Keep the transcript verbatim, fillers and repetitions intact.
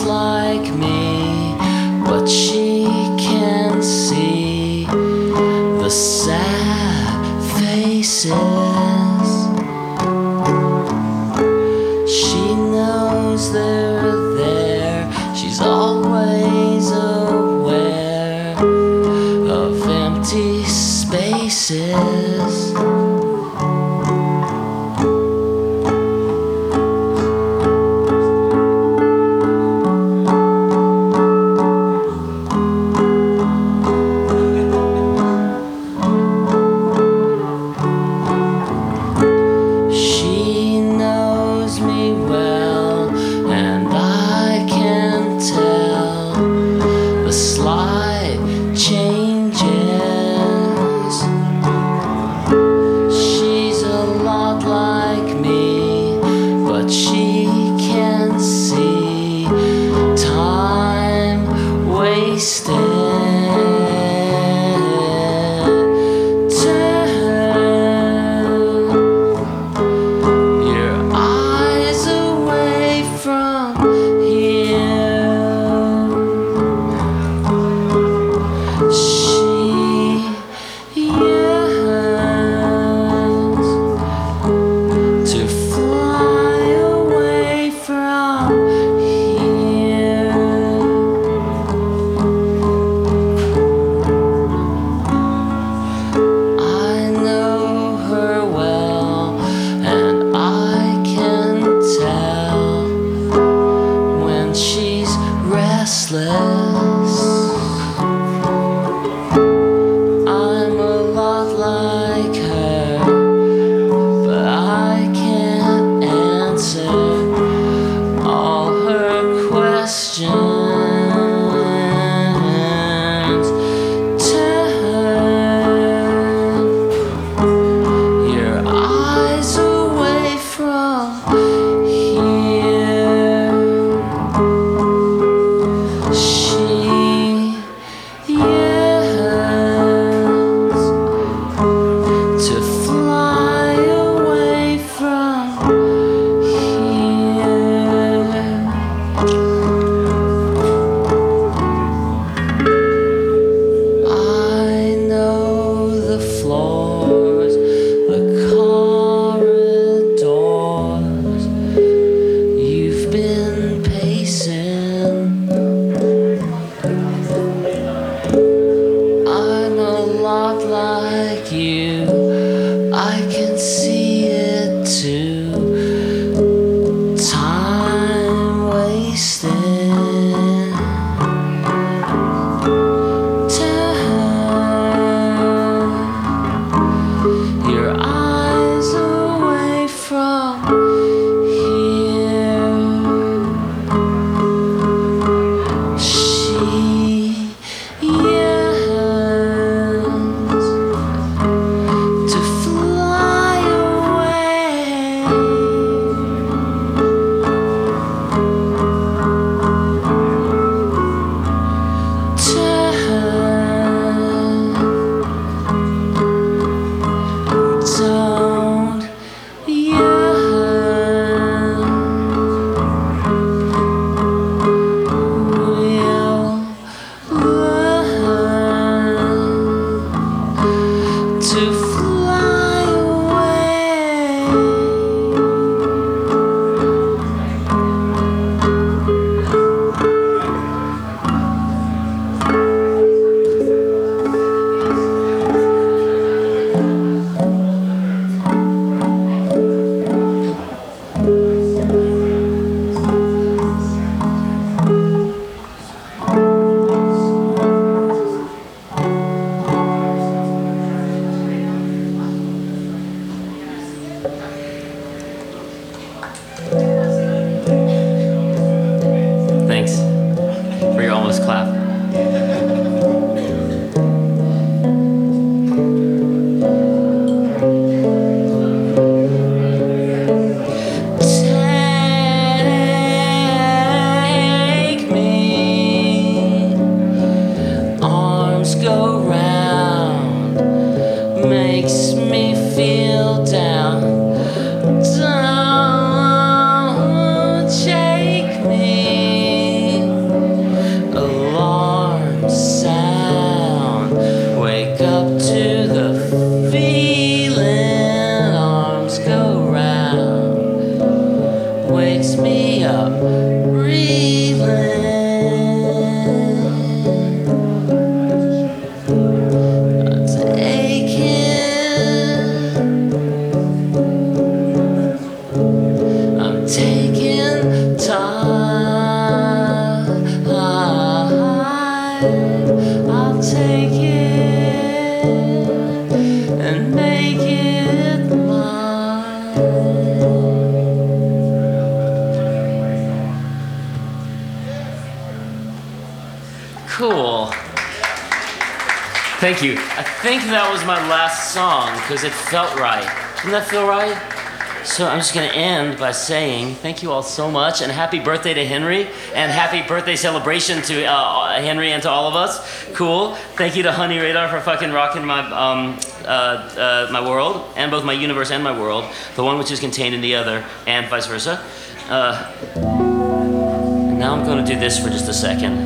just like me, but she can see the sad faces. She knows they're there. She's always aware of empty spaces. wakes me up breathing. I'm taking time. I'll take it and make it mine. Cool. Thank you. I think that was my last song because it felt right. Didn't that feel right? So I'm just going to end by saying thank you all so much and happy birthday to Henry and happy birthday celebration to uh, Henry and to all of us. Cool. Thank you to Honey Radar for fucking rocking my um, uh, uh, my world and both my universe and my world, the one which is contained in the other and vice versa. Uh, and now I'm going to do this for just a second.